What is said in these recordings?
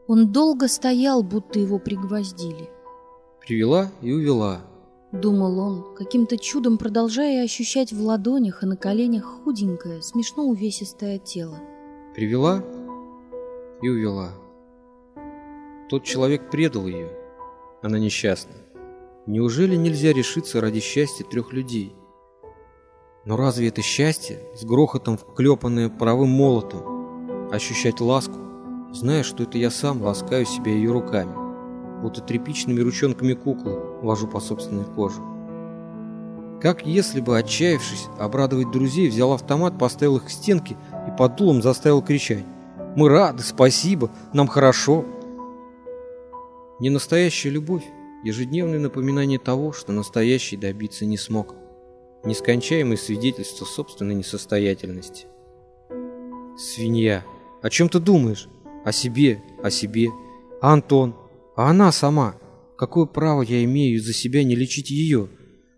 Он долго стоял, будто его пригвоздили. Привела и увела. Думал он, каким-то чудом продолжая ощущать в ладонях и на коленях худенькое, смешно увесистое тело. Привела и увела. Тот человек предал ее. Она несчастна. Неужели нельзя решиться ради счастья 3 людей? Но разве это счастье, с грохотом вклепанное паровым молотом, ощущать ласку, зная, что это я сам ласкаю себя ее руками, будто тряпичными ручонками куклы вожу по собственной коже? Как если бы, отчаявшись обрадовать друзей, взял автомат, поставил их к стенке и под дулом заставил кричать: «Мы рады, спасибо, нам хорошо». Ненастоящая любовь — ежедневное напоминание того, что настоящий добиться не смог. Нескончаемое свидетельство собственной несостоятельности. Свинья, о чем ты думаешь? О себе, о себе. А Антон? А она сама? Какое право я имею из-за себя не лечить ее?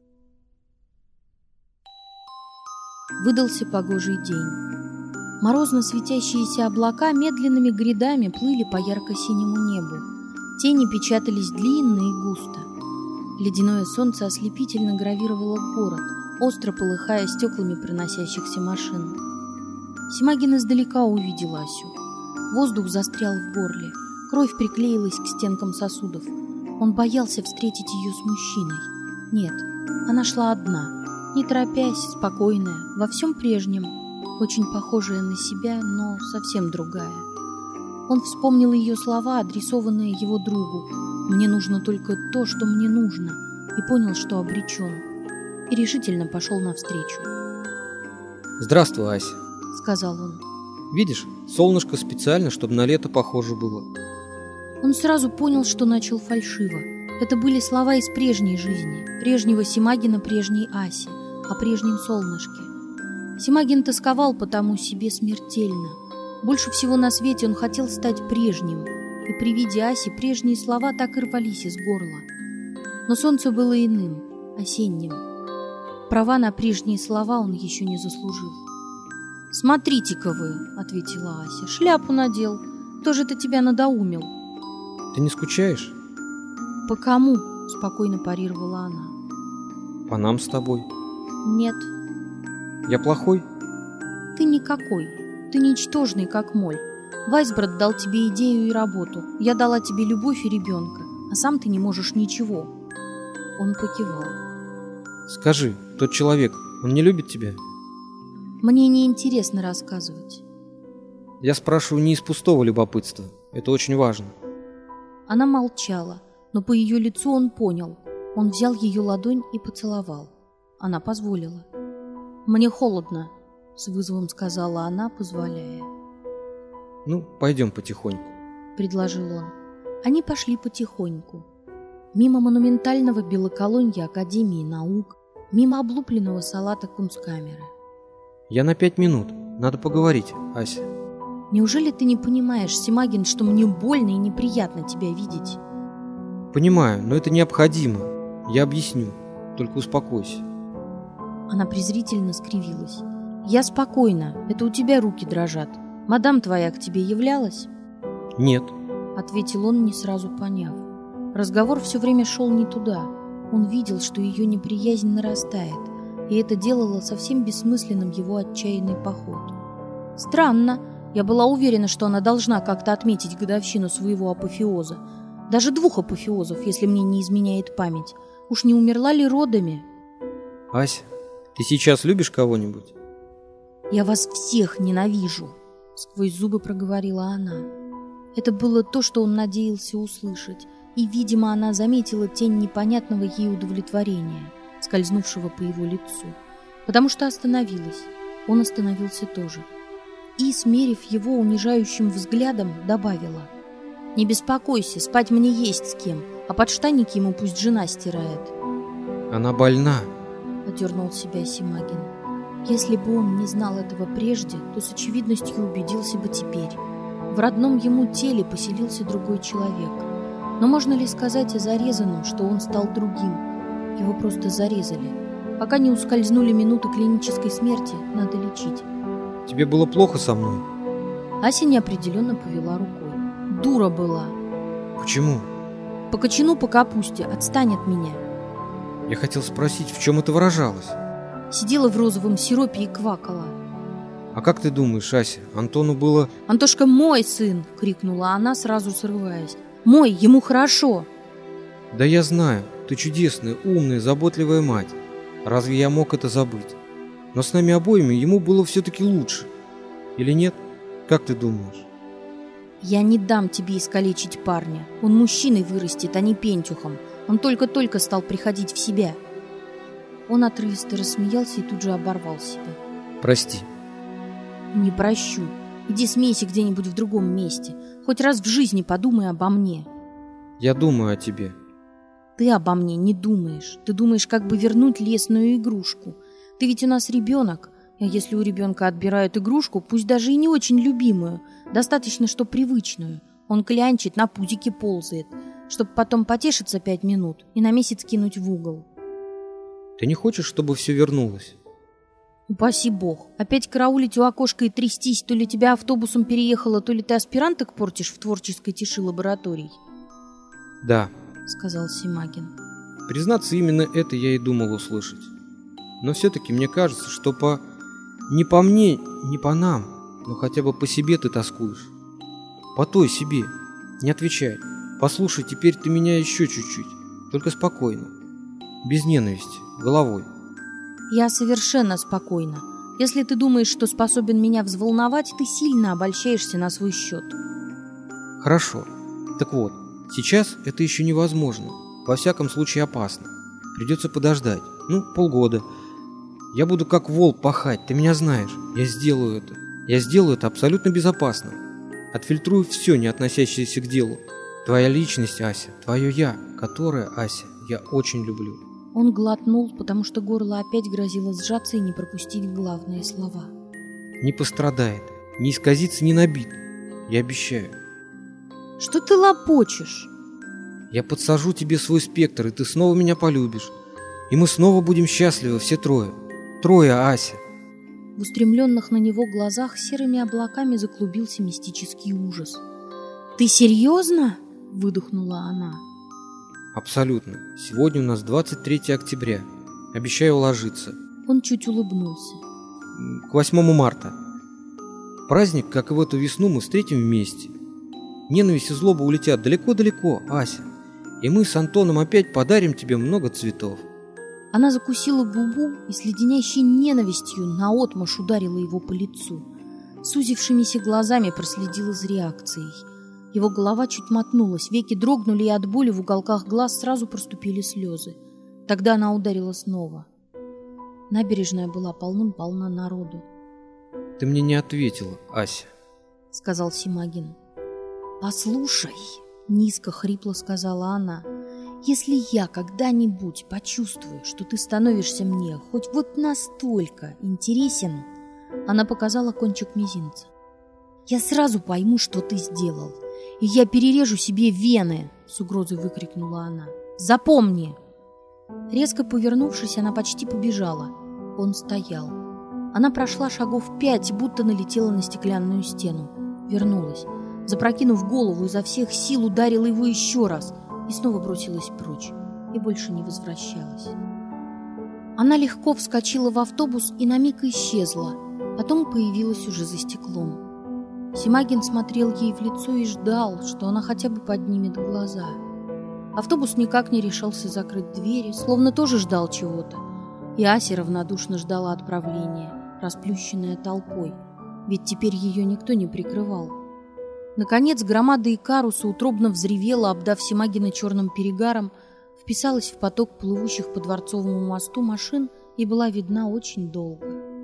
Выдался погожий день. Морозно светящиеся облака медленными грядами плыли по ярко-синему небу. Тени печатались длинно и густо. Ледяное солнце ослепительно гравировало город, остро полыхая стеклами проносящихся машин. Симагин издалека увидел Асю. Воздух застрял в горле, кровь приклеилась к стенкам сосудов. Он боялся встретить ее с мужчиной. Нет, она шла одна, не торопясь, спокойная, во всем прежнем, очень похожая на себя, но совсем другая. Он вспомнил ее слова, адресованные его другу: «Мне нужно только то, что мне нужно», и понял, что обречен, и решительно пошел навстречу. «Здравствуй, Ася», — сказал он. «Видишь, солнышко специально, чтобы на лето похоже было». Он сразу понял, что начал фальшиво. Это были слова из прежней жизни, прежнего Симагина, прежней Аси, о прежнем солнышке. Симагин тосковал по тому себе смертельно. Больше всего на свете он хотел стать прежним, и при виде Аси прежние слова так и рвались из горла. Но солнце было иным, осенним. Права на прежние слова он еще не заслужил. «Смотрите-ка вы», — ответила Ася, — «шляпу надел. Кто же это тебя надоумил?» «Ты не скучаешь?» «По кому?» — спокойно парировала она. «По нам с тобой». «Нет». «Я плохой?» «Ты никакой. Ты ничтожный, как моль. Вайсброд дал тебе идею и работу. Я дала тебе любовь и ребенка, а сам ты не можешь ничего». Он покивал. «Скажи, тот человек, он не любит тебя?» «Мне неинтересно рассказывать». «Я спрашиваю не из пустого любопытства. Это очень важно». Она молчала, но по ее лицу он понял. Он взял ее ладонь и поцеловал. Она позволила. «Мне холодно», — с вызовом сказала она, позволяя. «Ну, пойдем потихоньку», — предложил он. Они пошли потихоньку. Мимо монументального белоколонья Академии наук, мимо облупленного салата Кунсткамеры. «Я на 5 минут. Надо поговорить, Ася». «Неужели ты не понимаешь, Симагин, что мне больно и неприятно тебя видеть?» «Понимаю, но это необходимо. Я объясню. Только успокойся». Она презрительно скривилась. «Я спокойна. Это у тебя руки дрожат. Мадам твоя к тебе являлась?» «Нет», — ответил он, не сразу поняв. Разговор все время шел не туда. Он видел, что ее неприязнь нарастает, и это делало совсем бессмысленным его отчаянный поход. «Странно. Я была уверена, что она должна как-то отметить годовщину своего апофеоза. Даже 2 апофеозов, если мне не изменяет память. Уж не умерла ли родами?» «Ася, ты сейчас любишь кого-нибудь?» «Я вас всех ненавижу», — сквозь зубы проговорила она. Это было то, что он надеялся услышать, и, видимо, она заметила тень непонятного ей удовлетворения, скользнувшего по его лицу, потому что остановилась. Он остановился тоже. И, смерив его унижающим взглядом, добавила: «Не беспокойся, спать мне есть с кем, а подштанники ему пусть жена стирает». «Она больна», — одернул себя Симагин. Если бы он не знал этого прежде, то с очевидностью убедился бы теперь. В родном ему теле поселился другой человек. Но можно ли сказать о зарезанном, что он стал другим? Его просто зарезали. Пока не ускользнули минуты клинической смерти, надо лечить. «Тебе было плохо со мной?» Ася неопределенно повела рукой. дура была. Почему? По кочану, по капусте, отстань от меня. Я хотел спросить, в чем это выражалось? Сидела в розовом сиропе и квакала. А как ты думаешь, Ася, Антону было... «Антошка мой сын!» — крикнула она, сразу срываясь. «Мой, ему хорошо!» Да я знаю, ты чудесная, умная, заботливая мать. Разве я мог это забыть? Но с нами обоими ему было все-таки лучше. Или нет? Как ты думаешь? «Я не дам тебе искалечить парня. Он мужчиной вырастет, а не пентюхом. Он только-только стал приходить в себя». Он отрывисто рассмеялся и тут же оборвал себя. Прости. «Не прощу. Иди смейся где-нибудь в другом месте. Хоть раз в жизни подумай обо мне». Я думаю о тебе. Ты обо мне не думаешь. Ты думаешь, как бы вернуть лесную игрушку. Ты ведь у нас ребенок. А если у ребенка отбирают игрушку, пусть даже и не очень любимую, достаточно, что привычную. Он клянчит, на пузике ползает, чтобы потом потешиться 5 минут и на месяц кинуть в угол. Ты не хочешь, чтобы все вернулось? Упаси бог. Опять караулить у окошка и трястись, то ли тебя автобусом переехало, то ли ты аспиранток портишь в творческой тиши лабораторий? Да, сказал Симагин. Признаться, именно это я и думал услышать. Но все-таки мне кажется, что не по мне, не по нам, но хотя бы по себе ты тоскуешь. По той себе. Не отвечай. Послушай, теперь ты меня еще чуть-чуть. Только спокойно. Без ненависти. Головой. Я совершенно спокойна. Если ты думаешь, что способен меня взволновать, ты сильно обольщаешься на свой счет. Хорошо. Так вот, сейчас это еще невозможно. Во всяком случае опасно. Придется подождать. Полгода. Я буду как вол пахать, ты меня знаешь. Я сделаю это. Я сделаю это абсолютно безопасно. Отфильтрую все, не относящееся к делу. Твоя личность, Ася, твое я, которое, Ася, я очень люблю. Он глотнул, потому что горло опять грозило сжаться и не пропустить главные слова. Не пострадает, не исказится, не набит. Я обещаю. Что ты лопочешь? Я подсажу тебе свой спектр, и ты снова меня полюбишь. И мы снова будем счастливы, все трое. Трое, Ася. В устремленных на него глазах серыми облаками заклубился мистический ужас. «Ты серьезно?» — выдохнула она. Абсолютно. Сегодня у нас 23 октября. Обещаю уложиться. Он чуть улыбнулся. К 8 марта. Праздник, как и в эту весну, мы встретим вместе. Ненависть и злоба улетят далеко-далеко, Ася. И мы с Антоном опять подарим тебе много цветов. Она закусила губу и с леденящей ненавистью наотмашь ударила его по лицу. Сузившимися глазами проследила за реакцией. Его голова чуть мотнулась, веки дрогнули, и от боли в уголках глаз сразу проступили слезы. Тогда она ударила снова. Набережная была полным-полна народу. «Ты мне не ответила, Ася», — сказал Симагин. «Послушай», — низко хрипло сказала она, — «если я когда-нибудь почувствую, что ты становишься мне хоть вот настолько интересен», она показала кончик мизинца, «я сразу пойму, что ты сделал, и я перережу себе вены», — с угрозой выкрикнула она. «Запомни!» Резко повернувшись, она почти побежала. Он стоял. Она прошла шагов 5, будто налетела на стеклянную стену. Вернулась. Запрокинув голову, изо всех сил ударила его еще раз и снова бросилась прочь. И больше не возвращалась. Она легко вскочила в автобус и на миг исчезла. Потом появилась уже за стеклом. Симагин смотрел ей в лицо и ждал, что она хотя бы поднимет глаза. Автобус никак не решался закрыть двери, словно тоже ждал чего-то. И Ася равнодушно ждала отправления, расплющенная толпой, ведь теперь ее никто не прикрывал. Наконец громада Икаруса утробно взревела, обдав Симагина черным перегаром, вписалась в поток плывущих по Дворцовому мосту машин и была видна очень долго.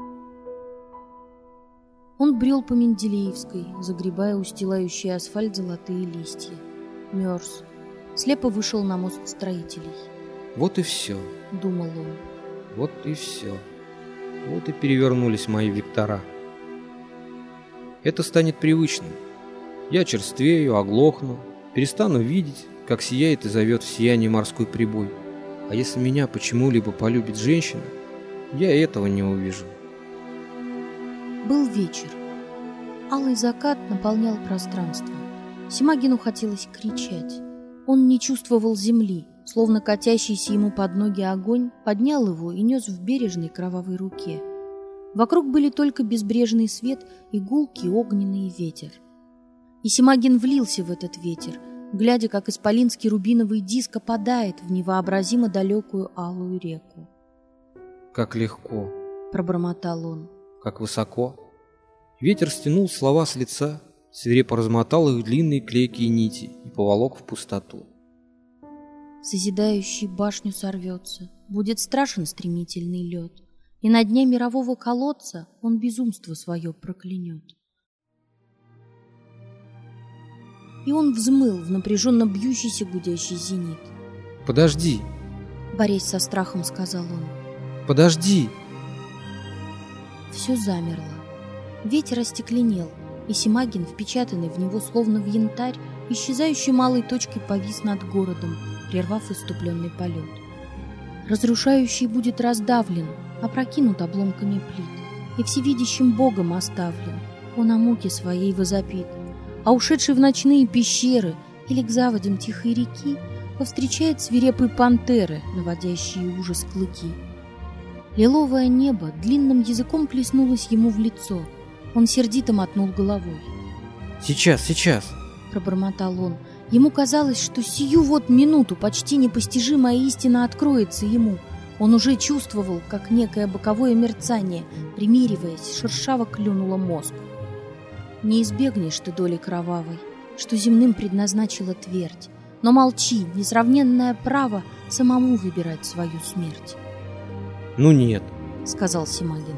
Он брел по Менделеевской, загребая устилающий асфальт золотые листья. Мерз. Слепо вышел на мост строителей. «Вот и все», — думал он. «Вот и все. Вот и перевернулись мои вектора. Это станет привычным. Я черствею, оглохну, перестану видеть, как сияет и зовет в сиянии морской прибой. А если меня почему-либо полюбит женщина, я этого не увижу». Был вечер. Алый закат наполнял пространство. Симагину хотелось кричать. Он не чувствовал земли, словно катящийся ему под ноги огонь поднял его и нес в бережной кровавой руке. Вокруг были только безбрежный свет и гулкий огненный ветер. И Симагин влился в этот ветер, глядя, как исполинский рубиновый диск опадает в невообразимо далекую алую реку. «Как легко!» — пробормотал он. «Как высоко!» Ветер стянул слова с лица, свирепо размотал их длинные клейкие нити и поволок в пустоту. Созидающий башню сорвется, будет страшен стремительный лед, и на дне мирового колодца он безумство свое проклянет. И он взмыл в напряженно бьющийся гудящий зенит. «Подожди!» — борясь со страхом, сказал он. «Подожди!» Все замерло. Ветер остекленел, и Симагин, впечатанный в него словно в янтарь, исчезающей малой точкой повис над городом, прервав иступленный полет. Разрушающий будет раздавлен, опрокинут обломками плит, и всевидящим Богом оставлен. Он о муке своей возопит, а ушедший в ночные пещеры или к заводям тихой реки повстречает свирепые пантеры, наводящие ужас клыки. Лиловое небо длинным языком плеснулось ему в лицо. Он сердито мотнул головой. Сейчас!» — пробормотал он. Ему казалось, что сию вот минуту почти непостижимая истина откроется ему. Он уже чувствовал, как некое боковое мерцание, примириваясь, шершаво клюнуло мозг. Не избегнешь ты доли кровавой, что земным предназначила твердь, но молчи, несравненное право самому выбирать свою смерть. «Ну нет», — сказал Симагин.